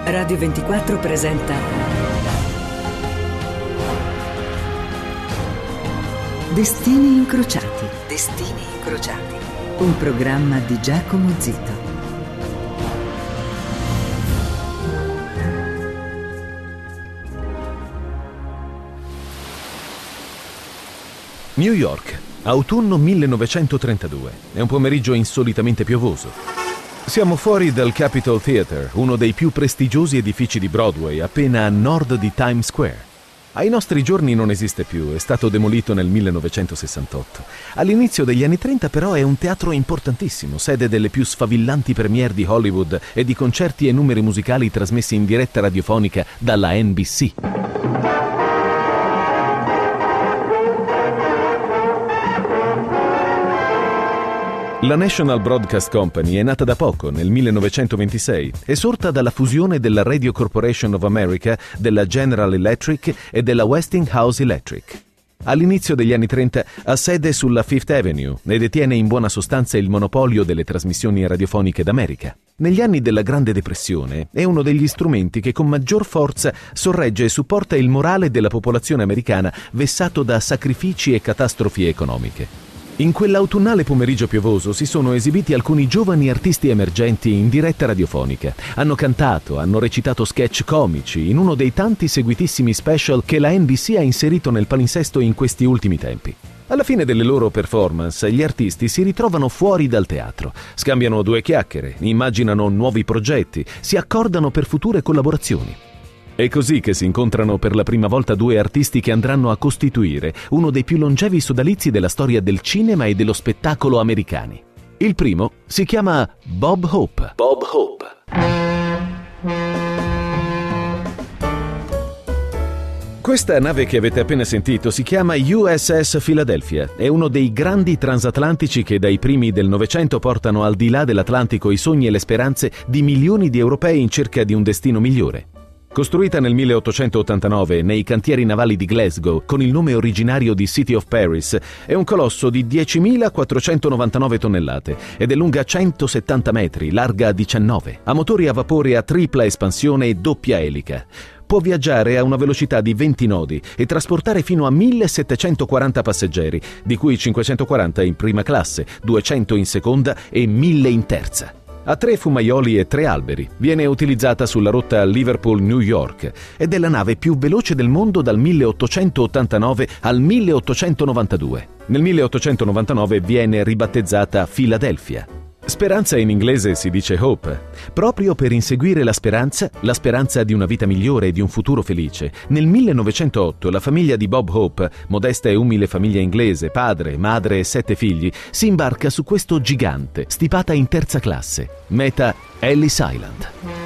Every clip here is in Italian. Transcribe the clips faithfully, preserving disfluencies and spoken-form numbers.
Radio ventiquattro presenta Destini incrociati. Destini incrociati. Un programma di Giacomo Zito. New York, autunno millenovecentotrentadue. È un pomeriggio insolitamente piovoso. Siamo fuori dal Capitol Theatre, uno dei più prestigiosi edifici di Broadway, appena a nord di Times Square. Ai nostri giorni non esiste più, è stato demolito nel millenovecentosessantotto. All'inizio degli anni trenta però è un teatro importantissimo, sede delle più sfavillanti premiere di Hollywood e di concerti e numeri musicali trasmessi in diretta radiofonica dalla N B C. La National Broadcast Company è nata da poco, nel millenovecentoventisei, è sorta dalla fusione della Radio Corporation of America, della General Electric e della Westinghouse Electric. All'inizio degli anni trenta ha sede sulla Fifth Avenue e detiene in buona sostanza il monopolio delle trasmissioni radiofoniche d'America. Negli anni della Grande Depressione è uno degli strumenti che con maggior forza sorregge e supporta il morale della popolazione americana vessato da sacrifici e catastrofi economiche. In quell'autunnale pomeriggio piovoso si sono esibiti alcuni giovani artisti emergenti in diretta radiofonica. Hanno cantato, hanno recitato sketch comici in uno dei tanti seguitissimi special che la N B C ha inserito nel palinsesto in questi ultimi tempi. Alla fine delle loro performance, gli artisti si ritrovano fuori dal teatro, scambiano due chiacchiere, immaginano nuovi progetti, si accordano per future collaborazioni. È così che si incontrano per la prima volta due artisti che andranno a costituire uno dei più longevi sodalizi della storia del cinema e dello spettacolo americani. Il primo si chiama Bob Hope. Bob Hope. Questa nave che avete appena sentito si chiama U S S Philadelphia. È uno dei grandi transatlantici che dai primi del Novecento portano al di là dell'Atlantico i sogni e le speranze di milioni di europei in cerca di un destino migliore. Costruita nel milleottocentottantanove nei cantieri navali di Glasgow con il nome originario di City of Paris, è un colosso di diecimilaquattrocentonovantanove tonnellate ed è lunga centosettanta metri, larga diciannove. Ha motori a vapore a tripla espansione e doppia elica. Può viaggiare a una velocità di venti nodi e trasportare fino a millesettecentoquaranta passeggeri, di cui cinquecentoquaranta in prima classe, duecento in seconda e mille in terza. Ha tre fumaioli e tre alberi. Viene utilizzata sulla rotta Liverpool-New York ed è la nave più veloce del mondo dal milleottocentottantanove al milleottocentonovantadue. Nel milleottocentonovantanove viene ribattezzata Philadelphia. Speranza in inglese si dice hope. Proprio per inseguire la speranza, la speranza di una vita migliore e di un futuro felice, nel millenovecentootto la famiglia di Bob Hope, modesta e umile famiglia inglese, padre, madre e sette figli, si imbarca su questo gigante, stipata in terza classe, meta Ellis Island.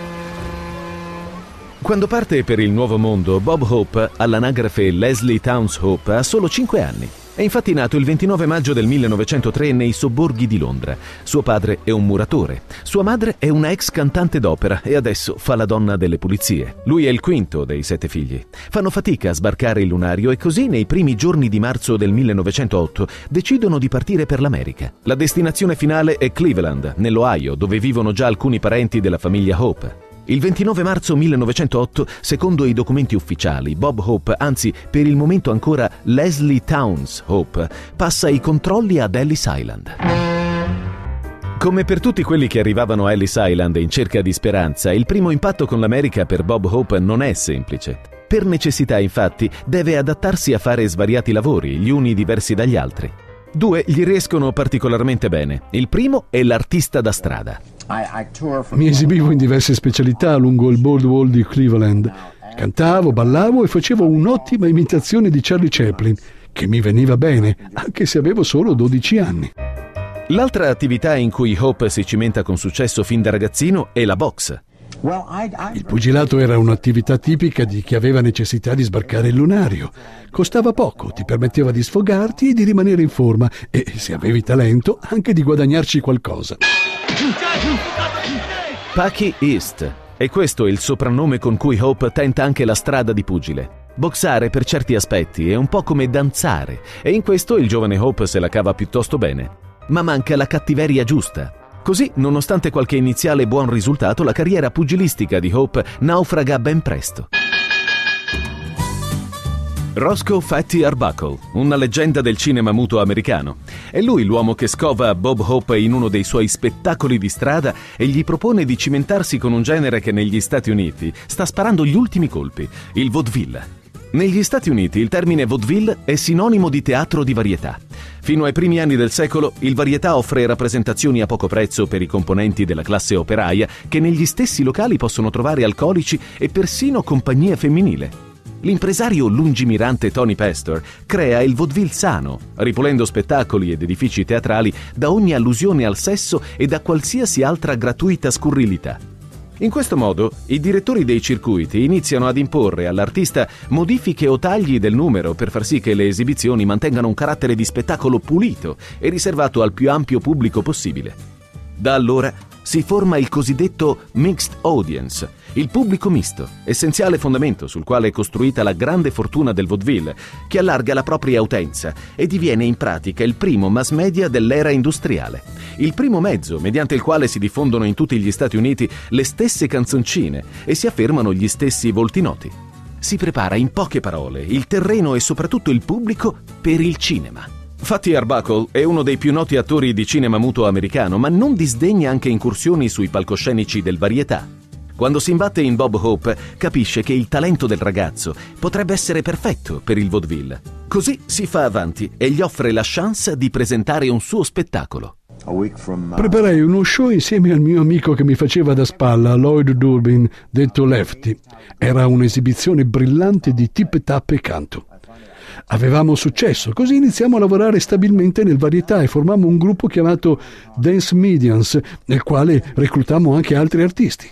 Quando parte per il nuovo mondo, Bob Hope, all'anagrafe Leslie Towns Hope, ha solo cinque anni. È infatti nato il ventinove maggio del millenovecentotre nei sobborghi di Londra. Suo padre è un muratore. Sua madre è una ex cantante d'opera e adesso fa la donna delle pulizie. Lui è il quinto dei sette figli. Fanno fatica a sbarcare il lunario e così nei primi giorni di marzo del millenovecentootto decidono di partire per l'America. La destinazione finale è Cleveland, nell'Ohio, dove vivono già alcuni parenti della famiglia Hope. Il ventinove marzo millenovecentootto, secondo i documenti ufficiali, Bob Hope, anzi per il momento ancora Leslie Towns Hope, passa i controlli ad Ellis Island. Come per tutti quelli che arrivavano a Ellis Island in cerca di speranza, il primo impatto con l'America per Bob Hope non è semplice. Per necessità, infatti, deve adattarsi a fare svariati lavori, gli uni diversi dagli altri. Due gli riescono particolarmente bene. Il primo è l'artista da strada. Mi esibivo in diverse specialità lungo il boardwalk di Cleveland. Cantavo, ballavo e facevo un'ottima imitazione di Charlie Chaplin, che mi veniva bene, anche se avevo solo dodici anni. L'altra attività in cui Hope si cimenta con successo fin da ragazzino è la boxe. Il pugilato era un'attività tipica di chi aveva necessità di sbarcare il lunario. Costava poco, ti permetteva di sfogarti e di rimanere in forma e, se avevi talento, anche di guadagnarci qualcosa. Packy East. E questo è il soprannome con cui Hope tenta anche la strada di pugile. Boxare per certi aspetti è un po' come danzare e in questo il giovane Hope se la cava piuttosto bene. Ma manca la cattiveria giusta. Così, nonostante qualche iniziale buon risultato, la carriera pugilistica di Hope naufraga ben presto. Roscoe Fatty Arbuckle, una leggenda del cinema muto americano. È lui l'uomo che scova Bob Hope in uno dei suoi spettacoli di strada e gli propone di cimentarsi con un genere che negli Stati Uniti sta sparando gli ultimi colpi, il vaudeville. Negli Stati Uniti il termine vaudeville è sinonimo di teatro di varietà. Fino ai primi anni del secolo, il varietà offre rappresentazioni a poco prezzo per i componenti della classe operaia che negli stessi locali possono trovare alcolici e persino compagnia femminile. L'impresario lungimirante Tony Pastor crea il vaudeville sano, ripulendo spettacoli ed edifici teatrali da ogni allusione al sesso e da qualsiasi altra gratuita scurrilità. In questo modo, i direttori dei circuiti iniziano ad imporre all'artista modifiche o tagli del numero per far sì che le esibizioni mantengano un carattere di spettacolo pulito e riservato al più ampio pubblico possibile. Da allora si forma il cosiddetto mixed audience, il pubblico misto, essenziale fondamento sul quale è costruita la grande fortuna del vaudeville, che allarga la propria utenza e diviene in pratica il primo mass media dell'era industriale, il primo mezzo mediante il quale si diffondono in tutti gli Stati Uniti le stesse canzoncine e si affermano gli stessi volti noti. Si prepara in poche parole il terreno e soprattutto il pubblico per il cinema. Fatty Arbuckle è uno dei più noti attori di cinema muto americano, ma non disdegna anche incursioni sui palcoscenici del varietà. Quando si imbatte in Bob Hope, capisce che il talento del ragazzo potrebbe essere perfetto per il vaudeville. Così si fa avanti e gli offre la chance di presentare un suo spettacolo. Preparai uno show insieme al mio amico che mi faceva da spalla, Lloyd Durbin, detto Lefty. Era un'esibizione brillante di tip tap e canto. Avevamo successo, così iniziamo a lavorare stabilmente nel varietà e formammo un gruppo chiamato Dance Medians, nel quale reclutammo anche altri artisti.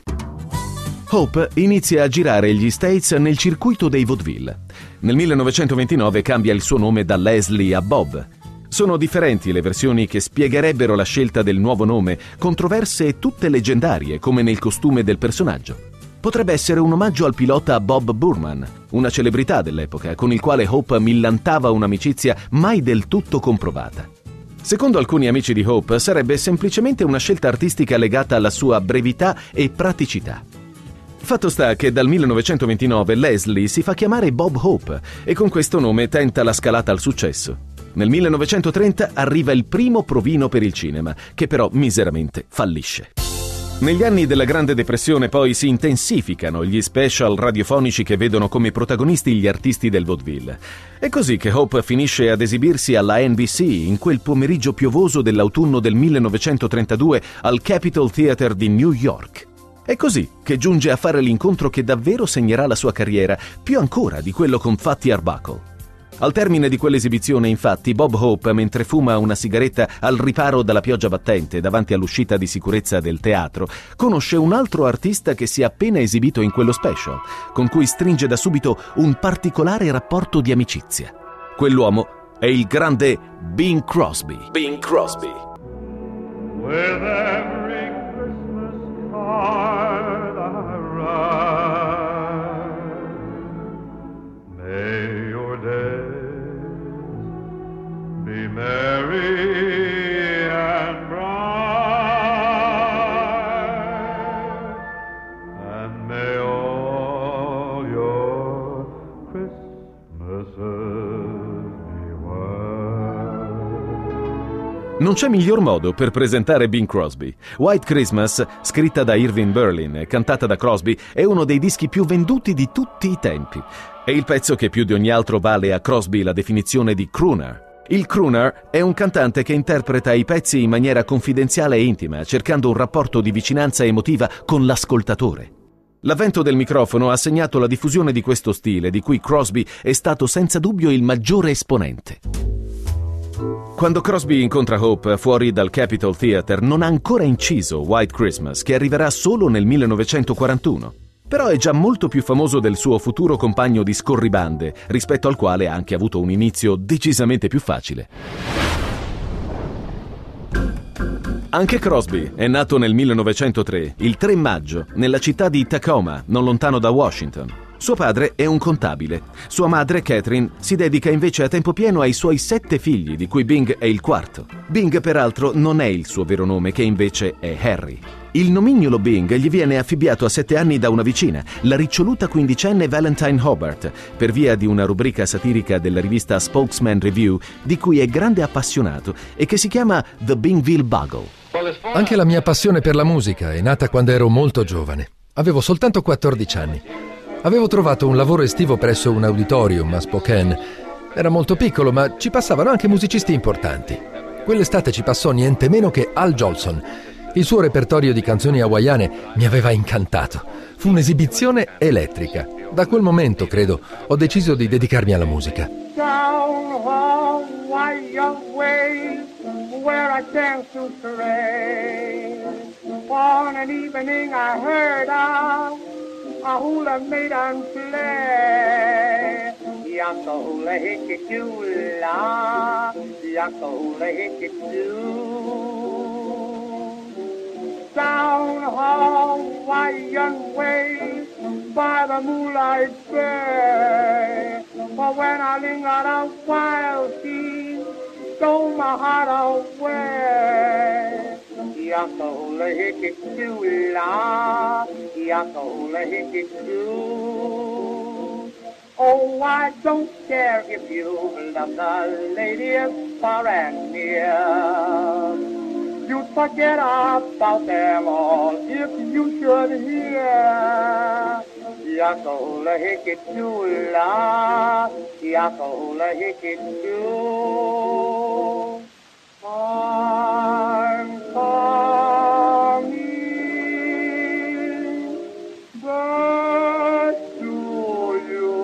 Hope inizia a girare gli States nel circuito dei vaudeville. Nel millenovecentoventinove cambia il suo nome da Leslie a Bob. Sono differenti le versioni che spiegherebbero la scelta del nuovo nome, controverse e tutte leggendarie, come nel costume del personaggio. Potrebbe essere un omaggio al pilota Bob Burman, una celebrità dell'epoca, con il quale Hope millantava un'amicizia mai del tutto comprovata. Secondo alcuni amici di Hope, sarebbe semplicemente una scelta artistica legata alla sua brevità e praticità. Fatto sta che dal millenovecentoventinove Leslie si fa chiamare Bob Hope e con questo nome tenta la scalata al successo. Nel millenovecentotrenta arriva il primo provino per il cinema, che però miseramente fallisce. Negli anni della Grande Depressione poi si intensificano gli special radiofonici che vedono come protagonisti gli artisti del vaudeville. È così che Hope finisce ad esibirsi alla N B C in quel pomeriggio piovoso dell'autunno del millenovecentotrentadue al Capitol Theatre di New York. È così che giunge a fare l'incontro che davvero segnerà la sua carriera, più ancora di quello con Fatty Arbuckle. Al termine di quell'esibizione, infatti, Bob Hope, mentre fuma una sigaretta al riparo dalla pioggia battente davanti all'uscita di sicurezza del teatro, conosce un altro artista che si è appena esibito in quello special, con cui stringe da subito un particolare rapporto di amicizia. Quell'uomo è il grande Bing Crosby. Bing Crosby. With every Christmas card I write, may your days be merry and bright, and may all your Christmases be white. Non c'è miglior modo per presentare Bing Crosby. White Christmas, scritta da Irving Berlin e cantata da Crosby, è uno dei dischi più venduti di tutti i tempi. È il pezzo che più di ogni altro vale a Crosby la definizione di crooner. Il crooner è un cantante che interpreta i pezzi in maniera confidenziale e intima, cercando un rapporto di vicinanza emotiva con l'ascoltatore. L'avvento del microfono ha segnato la diffusione di questo stile, di cui Crosby è stato senza dubbio il maggiore esponente. Quando Crosby incontra Hope fuori dal Capitol Theatre non ha ancora inciso White Christmas, che arriverà solo nel millenovecentoquarantuno. Però è già molto più famoso del suo futuro compagno di scorribande, rispetto al quale ha anche avuto un inizio decisamente più facile. Anche Crosby è nato nel millenovecentotre, il tre maggio, nella città di Tacoma, non lontano da Washington. Suo padre è un contabile. Sua madre, Catherine, si dedica invece a tempo pieno ai suoi sette figli, di cui Bing è il quarto. Bing, peraltro, non è il suo vero nome, che invece è Harry. Il nomignolo Bing gli viene affibbiato a sette anni da una vicina, la riccioluta quindicenne Valentine Hobart, per via di una rubrica satirica della rivista Spokesman Review, di cui è grande appassionato e che si chiama The Bingville Bugle. Anche la mia passione per la musica è nata quando ero molto giovane. Avevo soltanto quattordici anni. Avevo trovato un lavoro estivo presso un auditorium a Spokane. Era molto piccolo, ma ci passavano anche musicisti importanti. Quell'estate ci passò niente meno che Al Jolson. Il suo repertorio di canzoni hawaiane mi aveva incantato. Fu un'esibizione elettrica. Da quel momento, credo, ho deciso di dedicarmi alla musica. Down Hawaiian way, where I dance to stray. On an evening I heard of a hula maiden play. Yaka hula hiki dula, yaka hula hiki doo. Down Hawaiian way, by the moonlight bay. But when I lingered a while, she stole my heart away. Yaka hula hiki dula, yaka hula hiki doo. Oh, I don't care if you love the lady far and near. You'd forget about them all if you should hear. Yaka hula hiki dula, yaka hula hiki doo. I'm coming back to you,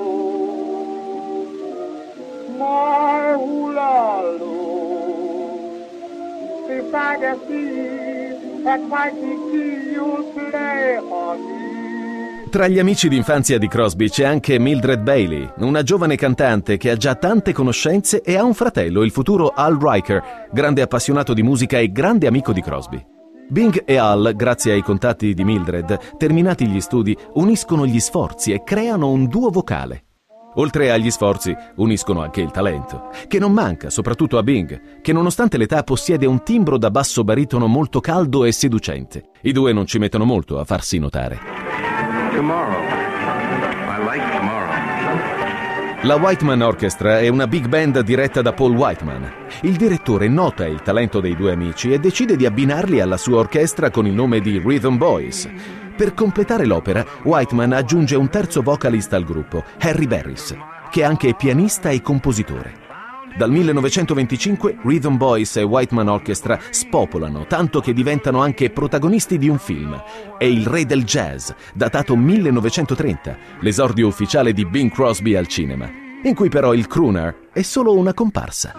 my hula-loo. If I can see that mighty key you'll play for me. Tra gli amici d'infanzia di Crosby c'è anche Mildred Bailey, una giovane cantante che ha già tante conoscenze e ha un fratello, il futuro Al Riker, grande appassionato di musica e grande amico di Crosby. Bing e Al, grazie ai contatti di Mildred, terminati gli studi, uniscono gli sforzi e creano un duo vocale. Oltre agli sforzi, uniscono anche il talento, che non manca, soprattutto a Bing, che nonostante l'età possiede un timbro da basso baritono molto caldo e seducente. I due non ci mettono molto a farsi notare. Tomorrow. I like tomorrow. La Whiteman Orchestra è una big band diretta da Paul Whiteman. Il direttore nota il talento dei due amici e decide di abbinarli alla sua orchestra con il nome di Rhythm Boys. Per completare l'opera, Whiteman aggiunge un terzo vocalista al gruppo, Harry Barris, che è anche pianista e compositore. Dal millenovecentoventicinque Rhythm Boys e Whiteman Orchestra spopolano, tanto che diventano anche protagonisti di un film. È Il re del jazz, datato millenovecentotrenta, l'esordio ufficiale di Bing Crosby al cinema, in cui però il crooner è solo una comparsa.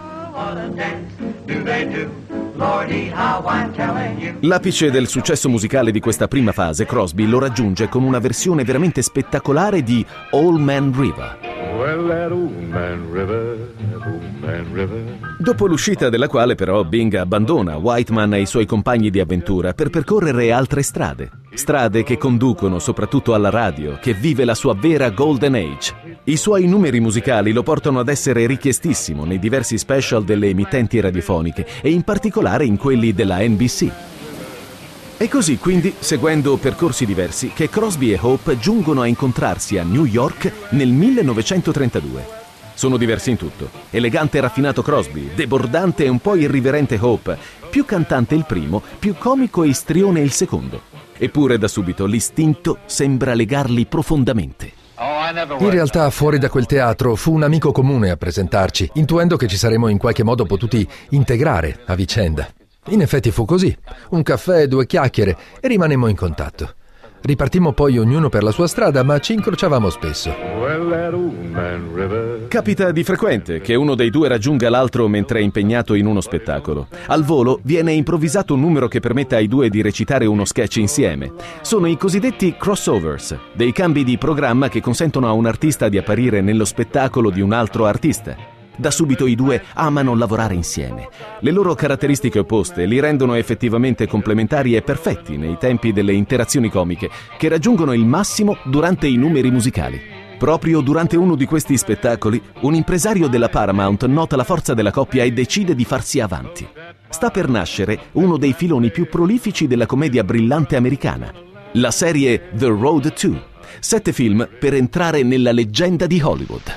L'apice del successo musicale di questa prima fase, Crosby lo raggiunge con una versione veramente spettacolare di Old Man River. Well, that old man river, that old man river. Dopo l'uscita della quale però Bing abbandona Whiteman e i suoi compagni di avventura per percorrere altre strade. Strade che conducono soprattutto alla radio, che vive la sua vera Golden Age. I suoi numeri musicali lo portano ad essere richiestissimo nei diversi special delle emittenti radiofoniche e in particolare in quelli della N B C. È così quindi, seguendo percorsi diversi, che Crosby e Hope giungono a incontrarsi a New York nel millenovecentotrentadue. Sono diversi in tutto. Elegante e raffinato Crosby, debordante e un po' irriverente Hope, più cantante il primo, più comico e istrione il secondo. Eppure da subito l'istinto sembra legarli profondamente. In realtà, fuori da quel teatro, fu un amico comune a presentarci, intuendo che ci saremmo in qualche modo potuti integrare a vicenda. In effetti fu così. Un caffè, due chiacchiere e rimanemmo in contatto. Ripartimmo poi ognuno per la sua strada, ma ci incrociavamo spesso. Well, that old man river. Capita di frequente che uno dei due raggiunga l'altro mentre è impegnato in uno spettacolo. Al volo viene improvvisato un numero che permette ai due di recitare uno sketch insieme. Sono i cosiddetti crossovers, dei cambi di programma che consentono a un artista di apparire nello spettacolo di un altro artista. Da subito i due amano lavorare insieme. Le loro caratteristiche opposte li rendono effettivamente complementari e perfetti nei tempi delle interazioni comiche, che raggiungono il massimo durante i numeri musicali. Proprio durante uno di questi spettacoli, un impresario della Paramount nota la forza della coppia e decide di farsi avanti. Sta per nascere uno dei filoni più prolifici della commedia brillante americana, la serie The Road to. Sette film per entrare nella leggenda di Hollywood.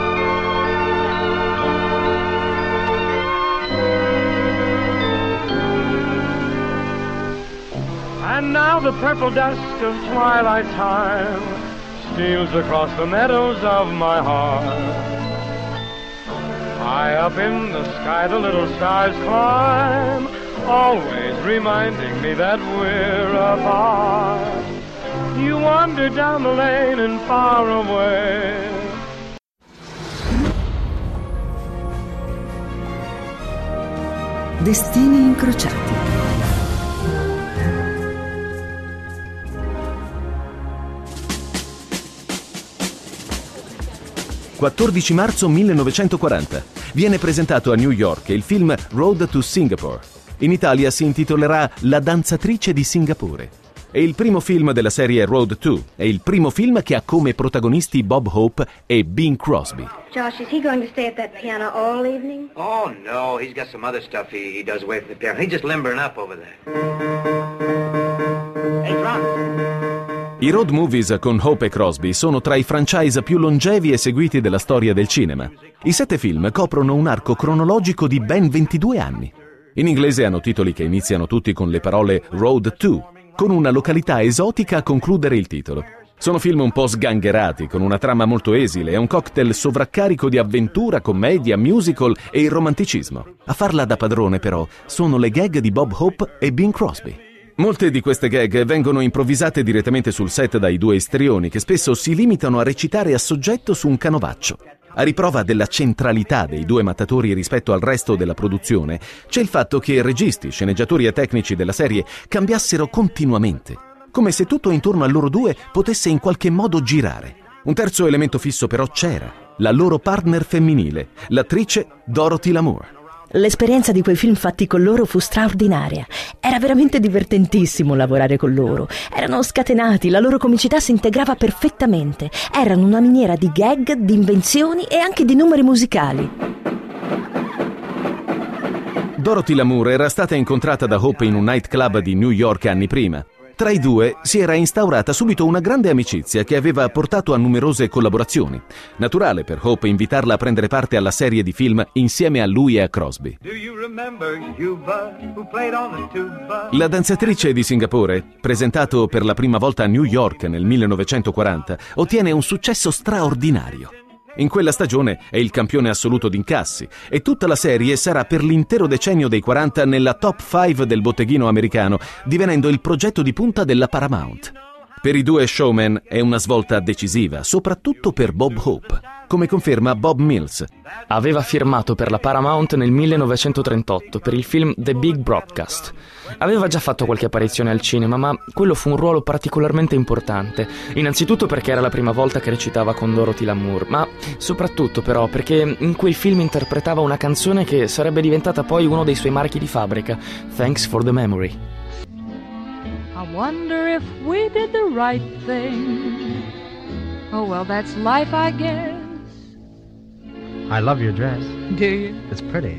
And now the purple dusk of twilight time steals across the meadows of my heart. High up in the sky the little stars climb, always reminding me that we're apart. You wander down the lane and far away. Destini incrociati. quattordici marzo millenovecentoquaranta. Viene presentato a New York il film Road to Singapore. In Italia si intitolerà La danzatrice di Singapore. È il primo film della serie Road to. È il primo film che ha come protagonisti Bob Hope e Bing Crosby. Josh, is he going to stay at that piano all evening? Oh, no, he's got some other stuff he, he does away from the piano. He's just limbering up over there. Hey, Franz. I road movies con Hope e Crosby sono tra i franchise più longevi e seguiti della storia del cinema. I sette film coprono un arco cronologico di ben ventidue anni. In inglese hanno titoli che iniziano tutti con le parole Road to, con una località esotica a concludere il titolo. Sono film un po' sgangherati, con una trama molto esile e un cocktail sovraccarico di avventura, commedia, musical e il romanticismo. A farla da padrone, però, sono le gag di Bob Hope e Bing Crosby. Molte di queste gag vengono improvvisate direttamente sul set dai due istrioni, che spesso si limitano a recitare a soggetto su un canovaccio. A riprova della centralità dei due mattatori rispetto al resto della produzione, c'è il fatto che registi, sceneggiatori e tecnici della serie cambiassero continuamente, come se tutto intorno a loro due potesse in qualche modo girare. Un terzo elemento fisso però c'era, la loro partner femminile, l'attrice Dorothy Lamour. L'esperienza di quei film fatti con loro fu straordinaria. Era veramente divertentissimo lavorare con loro. Erano scatenati, la loro comicità si integrava perfettamente. Erano una miniera di gag, di invenzioni e anche di numeri musicali. Dorothy Lamour era stata incontrata da Hope in un nightclub di New York anni prima. Tra i due si era instaurata subito una grande amicizia che aveva portato a numerose collaborazioni. Naturale per Hope invitarla a prendere parte alla serie di film insieme a lui e a Crosby. La danzatrice di Singapore, presentato per la prima volta a New York nel millenovecentoquaranta, ottiene un successo straordinario. In quella stagione è il campione assoluto di incassi e tutta la serie sarà per l'intero decennio dei quaranta nella top cinque del botteghino americano, divenendo il progetto di punta della Paramount. Per i due showman è una svolta decisiva, soprattutto per Bob Hope, come conferma Bob Mills. Aveva firmato per la Paramount nel millenovecentotrentotto per il film The Big Broadcast. Aveva già fatto qualche apparizione al cinema, ma quello fu un ruolo particolarmente importante. Innanzitutto perché era la prima volta che recitava con Dorothy Lamour, ma soprattutto però perché in quel film interpretava una canzone che sarebbe diventata poi uno dei suoi marchi di fabbrica, Thanks for the Memory. I wonder if we did the right thing. Oh well, that's life, I guess. I love your dress. Do you? It's pretty.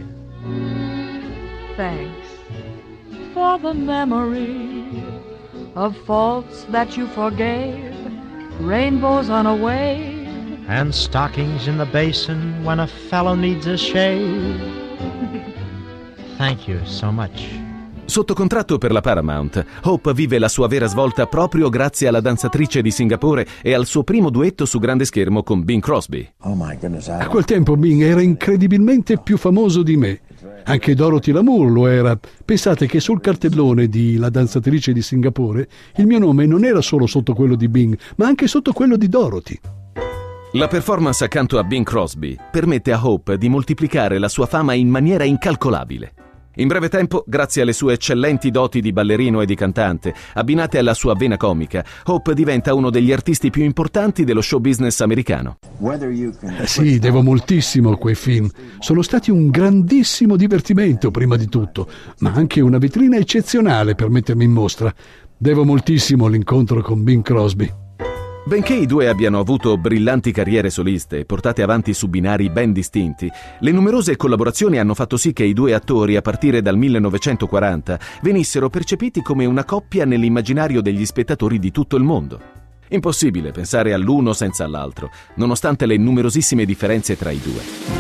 Thanks for the memory of faults that you forgave, rainbows on a wave, and stockings in the basin when a fellow needs a shave. Thank you so much. Sotto contratto per la Paramount, Hope vive la sua vera svolta proprio grazie alla danzatrice di Singapore e al suo primo duetto su grande schermo con Bing Crosby. A quel tempo Bing era incredibilmente più famoso di me. Anche Dorothy Lamour lo era. Pensate che sul cartellone di La danzatrice di Singapore il mio nome non era solo sotto quello di Bing, ma anche sotto quello di Dorothy. La performance accanto a Bing Crosby permette a Hope di moltiplicare la sua fama in maniera incalcolabile. In breve tempo, grazie alle sue eccellenti doti di ballerino e di cantante, abbinate alla sua vena comica, Hope diventa uno degli artisti più importanti dello show business americano. Eh sì, devo moltissimo a quei film. Sono stati un grandissimo divertimento, prima di tutto, ma anche una vetrina eccezionale per mettermi in mostra. Devo moltissimo all'incontro con Bing Crosby. Benché i due abbiano avuto brillanti carriere soliste portate avanti su binari ben distinti, le numerose collaborazioni hanno fatto sì che i due attori, a partire dal millenovecentoquaranta, venissero percepiti come una coppia nell'immaginario degli spettatori di tutto il mondo. Impossibile pensare all'uno senza l'altro, nonostante le numerosissime differenze tra i due.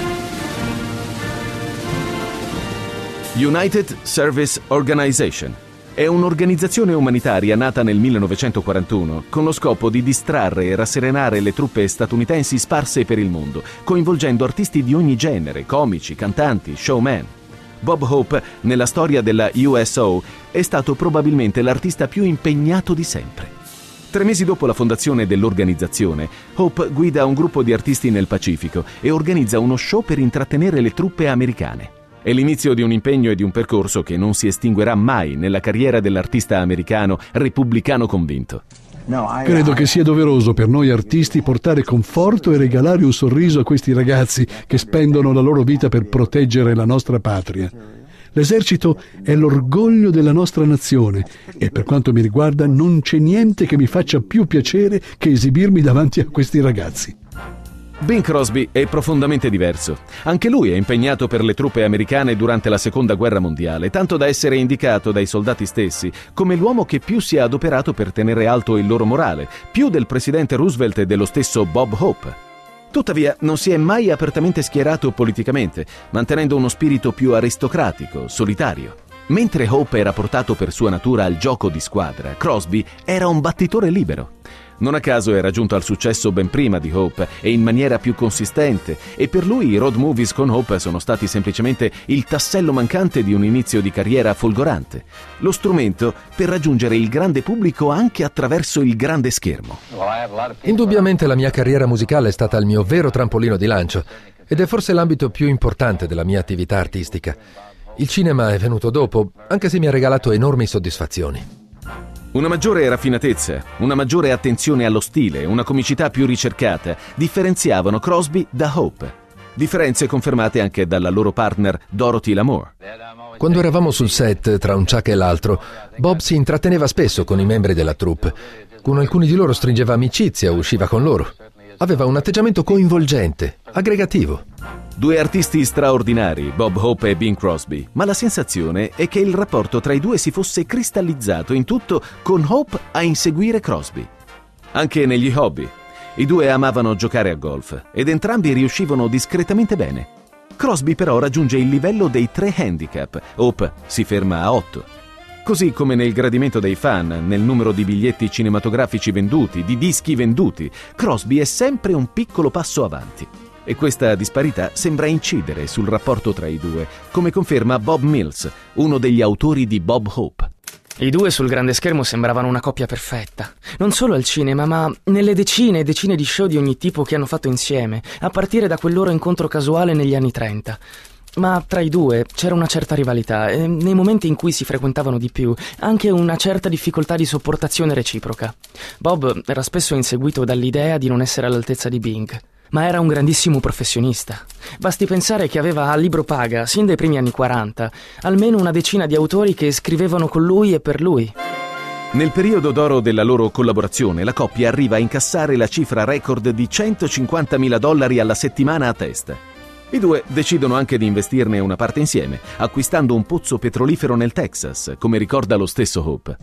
United Service Organization è un'organizzazione umanitaria nata nel millenovecentoquarantuno con lo scopo di distrarre e rasserenare le truppe statunitensi sparse per il mondo, coinvolgendo artisti di ogni genere, comici, cantanti, showman. Bob Hope, nella storia della U S O, è stato probabilmente l'artista più impegnato di sempre. Tre mesi dopo la fondazione dell'organizzazione, Hope guida un gruppo di artisti nel Pacifico e organizza uno show per intrattenere le truppe americane. È l'inizio di un impegno e di un percorso che non si estinguerà mai nella carriera dell'artista americano repubblicano convinto. Credo che sia doveroso per noi artisti portare conforto e regalare un sorriso a questi ragazzi che spendono la loro vita per proteggere la nostra patria. L'esercito è l'orgoglio della nostra nazione e per quanto mi riguarda non c'è niente che mi faccia più piacere che esibirmi davanti a questi ragazzi. Bing Crosby è profondamente diverso. Anche lui è impegnato per le truppe americane durante la Seconda Guerra Mondiale, tanto da essere indicato dai soldati stessi come l'uomo che più si è adoperato per tenere alto il loro morale, più del presidente Roosevelt e dello stesso Bob Hope. Tuttavia, non si è mai apertamente schierato politicamente, mantenendo uno spirito più aristocratico, solitario. Mentre Hope era portato per sua natura al gioco di squadra, Crosby era un battitore libero. Non a caso era giunto al successo ben prima di Hope e in maniera più consistente, e per lui i road movies con Hope sono stati semplicemente il tassello mancante di un inizio di carriera folgorante, lo strumento per raggiungere il grande pubblico anche attraverso il grande schermo. Indubbiamente la mia carriera musicale è stata il mio vero trampolino di lancio ed è forse l'ambito più importante della mia attività artistica. Il cinema è venuto dopo, anche se mi ha regalato enormi soddisfazioni. Una maggiore raffinatezza, una maggiore attenzione allo stile, una comicità più ricercata differenziavano Crosby da Hope. Differenze confermate anche dalla loro partner Dorothy Lamour. Quando eravamo sul set, tra un ciak e l'altro, Bob si intratteneva spesso con i membri della troupe. Con alcuni di loro stringeva amicizia, usciva con loro. Aveva un atteggiamento coinvolgente, aggregativo. Due artisti straordinari, Bob Hope e Bing Crosby, ma la sensazione è che il rapporto tra i due si fosse cristallizzato in tutto con Hope a inseguire Crosby. Anche negli hobby. I due amavano giocare a golf ed entrambi riuscivano discretamente bene. Crosby però raggiunge il livello dei tre handicap, Hope si ferma a otto. Così come nel gradimento dei fan, nel numero di biglietti cinematografici venduti, di dischi venduti, Crosby è sempre un piccolo passo avanti. E questa disparità sembra incidere sul rapporto tra i due, come conferma Bob Mills, uno degli autori di Bob Hope. I due sul grande schermo sembravano una coppia perfetta. Non solo al cinema, ma nelle decine e decine di show di ogni tipo che hanno fatto insieme, a partire da quel loro incontro casuale negli anni trenta. Ma tra i due c'era una certa rivalità e nei momenti in cui si frequentavano di più anche una certa difficoltà di sopportazione reciproca. Bob era spesso inseguito dall'idea di non essere all'altezza di Bing, ma era un grandissimo professionista. Basti pensare che aveva a libro paga, sin dai primi anni quaranta, almeno una decina di autori che scrivevano con lui e per lui. Nel periodo d'oro della loro collaborazione, la coppia arriva a incassare la cifra record di centocinquantamila dollari alla settimana a testa. I due decidono anche di investirne una parte insieme, acquistando un pozzo petrolifero nel Texas, come ricorda lo stesso Hope.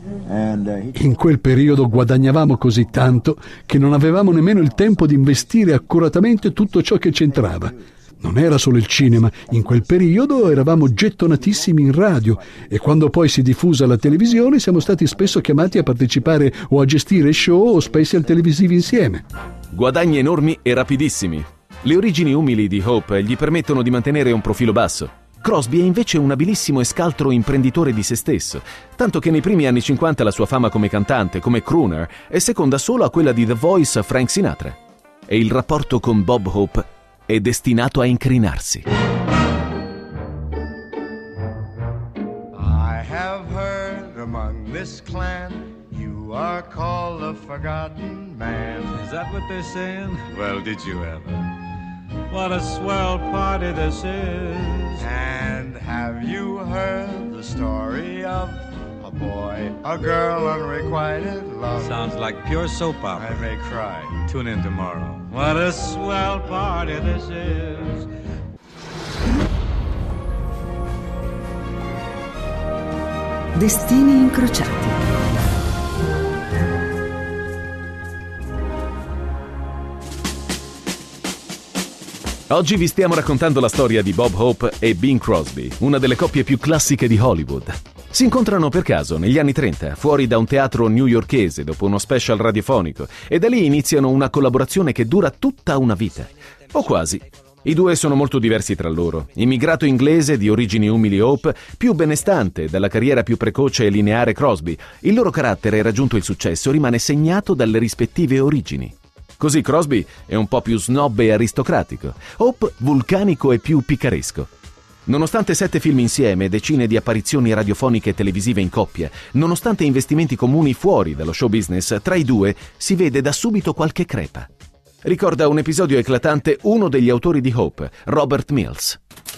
In quel periodo guadagnavamo così tanto che non avevamo nemmeno il tempo di investire accuratamente tutto ciò che c'entrava. Non era solo il cinema, in quel periodo eravamo gettonatissimi in radio e quando poi si diffusa la televisione siamo stati spesso chiamati a partecipare o a gestire show o special televisivi insieme. Guadagni enormi e rapidissimi. Le origini umili di Hope gli permettono di mantenere un profilo basso. Crosby è invece un abilissimo e scaltro imprenditore di se stesso, tanto che nei primi anni cinquanta la sua fama come cantante, come crooner, è seconda solo a quella di The Voice Frank Sinatra. E il rapporto con Bob Hope è destinato a incrinarsi. I have heard among this clan you are called a forgotten man. Is that what they're saying? Well, did you ever? What a swell party this is. And have you heard the story of a boy, a girl, unrequited love. Sounds like pure soap opera. I may cry. Tune in tomorrow. What a swell party this is. Destini incrociati. Oggi vi stiamo raccontando la storia di Bob Hope e Bing Crosby, una delle coppie più classiche di Hollywood. Si incontrano per caso negli anni trenta, fuori da un teatro newyorkese dopo uno special radiofonico, e da lì iniziano una collaborazione che dura tutta una vita. O quasi. I due sono molto diversi tra loro. Immigrato inglese di origini umili Hope, più benestante, dalla carriera più precoce e lineare Crosby, il loro carattere, raggiunto il successo, rimane segnato dalle rispettive origini. Così Crosby è un po' più snob e aristocratico, Hope vulcanico e più picaresco. Nonostante sette film insieme e decine di apparizioni radiofoniche e televisive in coppia, nonostante investimenti comuni fuori dallo show business, tra i due si vede da subito qualche crepa. Ricorda un episodio eclatante uno degli autori di Hope, Robert Mills.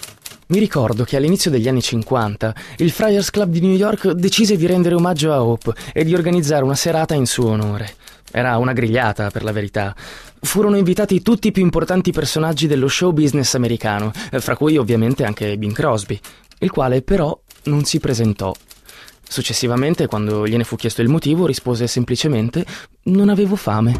Mi ricordo che all'inizio degli anni cinquanta il Friars Club di New York decise di rendere omaggio a Hope e di organizzare una serata in suo onore. Era una grigliata, per la verità. Furono invitati tutti i più importanti personaggi dello show business americano, fra cui ovviamente anche Bing Crosby, il quale però non si presentò. Successivamente, quando gliene fu chiesto il motivo, rispose semplicemente: «Non avevo fame».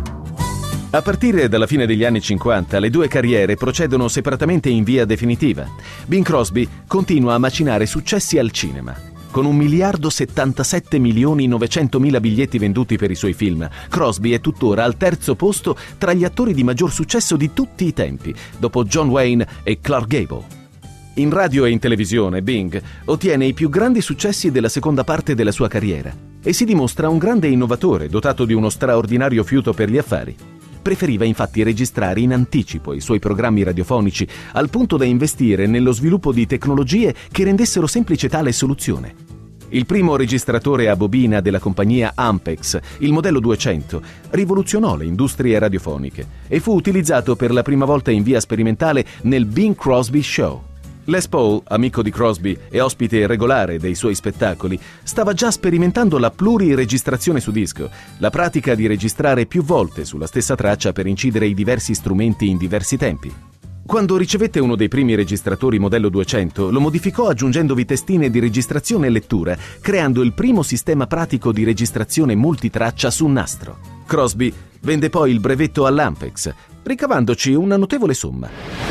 A partire dalla fine degli anni cinquanta, le due carriere procedono separatamente in via definitiva. Bing Crosby continua a macinare successi al cinema. Con un miliardo settantasette milioni novecentomila biglietti venduti per i suoi film, Crosby è tuttora al terzo posto tra gli attori di maggior successo di tutti i tempi, dopo John Wayne e Clark Gable. In radio e in televisione, Bing ottiene i più grandi successi della seconda parte della sua carriera e si dimostra un grande innovatore dotato di uno straordinario fiuto per gli affari. Preferiva infatti registrare in anticipo i suoi programmi radiofonici, al punto da investire nello sviluppo di tecnologie che rendessero semplice tale soluzione. Il primo registratore a bobina della compagnia Ampex, il modello duecento, rivoluzionò le industrie radiofoniche e fu utilizzato per la prima volta in via sperimentale nel Bing Crosby Show. Les Paul, amico di Crosby e ospite regolare dei suoi spettacoli, stava già sperimentando la pluriregistrazione su disco, la pratica di registrare più volte sulla stessa traccia per incidere i diversi strumenti in diversi tempi. Quando ricevette uno dei primi registratori modello duecento, lo modificò aggiungendovi testine di registrazione e lettura, creando il primo sistema pratico di registrazione multitraccia su nastro. Crosby vende poi il brevetto all'Ampex, ricavandoci una notevole somma.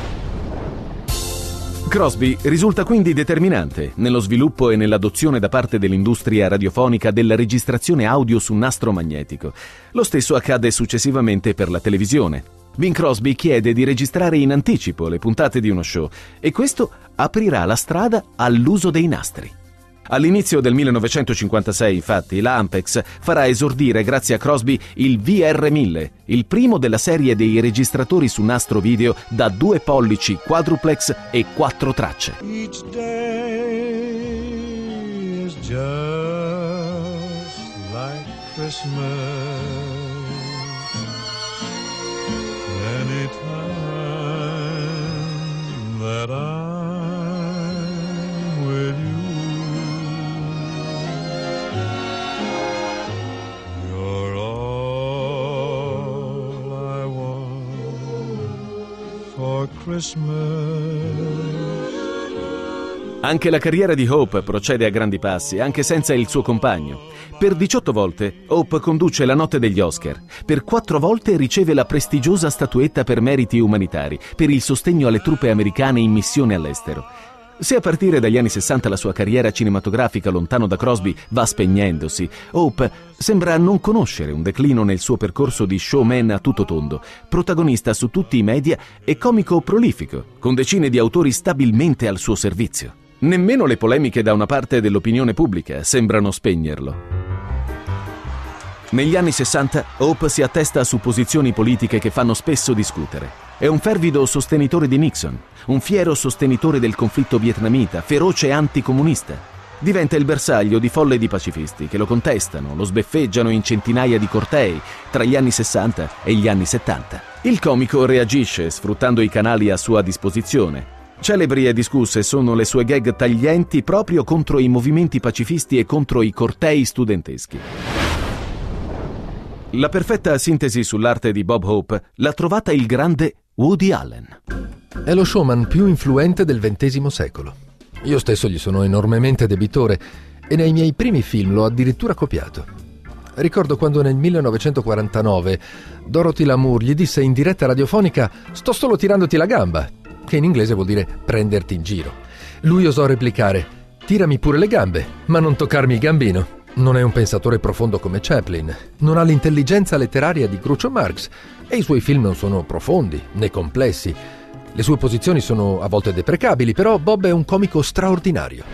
Crosby risulta quindi determinante nello sviluppo e nell'adozione da parte dell'industria radiofonica della registrazione audio su nastro magnetico. Lo stesso accade successivamente per la televisione. Bing Crosby chiede di registrare in anticipo le puntate di uno show e questo aprirà la strada all'uso dei nastri. All'inizio del millenovecentocinquantasei, infatti, la Ampex farà esordire grazie a Crosby il V R mille, il primo della serie dei registratori su nastro video da due pollici, quadruplex e quattro tracce. Each day is just like Christmas. Anytime that I'm with you, you're all I want for Christmas. Anche la carriera di Hope procede a grandi passi, anche senza il suo compagno. Per diciotto volte Hope conduce la notte degli Oscar. Per quattro volte riceve la prestigiosa statuetta per meriti umanitari, per il sostegno alle truppe americane in missione all'estero. Se a partire dagli anni sessanta la sua carriera cinematografica lontano da Crosby va spegnendosi, Hope sembra non conoscere un declino nel suo percorso di showman a tutto tondo, protagonista su tutti i media e comico prolifico, con decine di autori stabilmente al suo servizio. Nemmeno le polemiche da una parte dell'opinione pubblica sembrano spegnerlo. Negli anni sessanta Hope si attesta su posizioni politiche che fanno spesso discutere. È un fervido sostenitore di Nixon, un fiero sostenitore del conflitto vietnamita, feroce anticomunista. Diventa il bersaglio di folle di pacifisti che lo contestano, lo sbeffeggiano in centinaia di cortei tra gli anni sessanta e gli anni settanta. Il comico reagisce sfruttando i canali a sua disposizione. Celebri e discusse sono le sue gag taglienti proprio contro i movimenti pacifisti e contro i cortei studenteschi. La perfetta sintesi sull'arte di Bob Hope l'ha trovata il grande Woody Allen. È lo showman più influente del ventesimo secolo. Io stesso gli sono enormemente debitore e nei miei primi film l'ho addirittura copiato. Ricordo quando nel millenovecentoquarantanove Dorothy Lamour gli disse in diretta radiofonica «Sto solo tirandoti la gamba», che in inglese vuol dire prenderti in giro. Lui osò replicare «Tirami pure le gambe, ma non toccarmi il gambino». Non è un pensatore profondo come Chaplin, non ha l'intelligenza letteraria di Groucho Marx e i suoi film non sono profondi né complessi. Le sue posizioni sono a volte deprecabili, però Bob è un comico straordinario.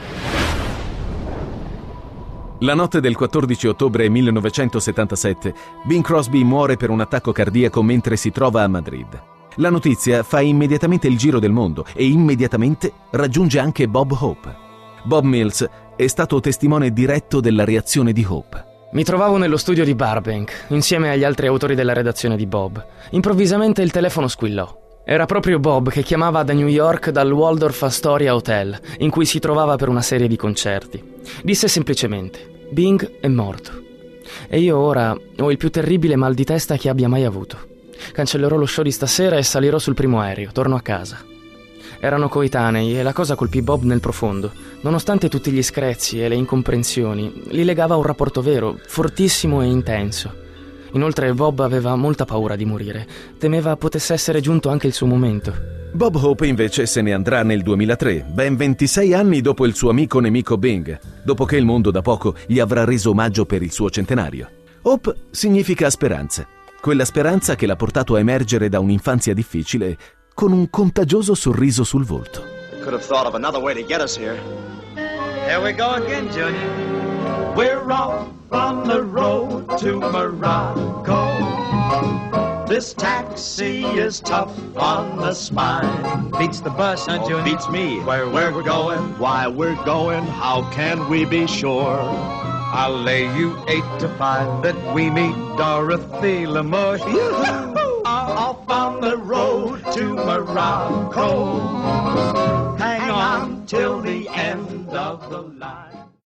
La notte del quattordici ottobre millenovecentosettantasette, Bing Crosby muore per un attacco cardiaco mentre si trova a Madrid. La notizia fa immediatamente il giro del mondo e immediatamente raggiunge anche Bob Hope. Bob Mills è stato testimone diretto della reazione di Hope. Mi trovavo nello studio di Burbank, insieme agli altri autori della redazione di Bob. Improvvisamente il telefono squillò. Era proprio Bob che chiamava da New York dal Waldorf Astoria Hotel, in cui si trovava per una serie di concerti. Disse semplicemente: Bing è morto. E io ora ho il più terribile mal di testa che abbia mai avuto. Cancellerò lo show di stasera e salirò sul primo aereo, torno a casa. Erano coetanei e la cosa colpì Bob nel profondo. Nonostante tutti gli screzi e le incomprensioni, li legava un rapporto vero, fortissimo e intenso. Inoltre Bob aveva molta paura di morire. Temeva potesse essere giunto anche il suo momento. Bob Hope invece se ne andrà nel duemilatré, ben ventisei anni dopo il suo amico nemico Bing, dopo che il mondo da poco gli avrà reso omaggio per il suo centenario. Hope significa speranza, quella speranza che l'ha portato a emergere da un'infanzia difficile con un contagioso sorriso sul volto. Could have thought of another way to get us here. Here we go again, Junior. We're off on the road to Morocco. This taxi is tough on the spine. Beats the bus, huh, Junior? Beats me. Where, where we're going? Why we're going, how can we be sure? I'll lay you eight to five that we meet Dorothy Lamour. Off on the road to Morocco. Hang on till the end of the line.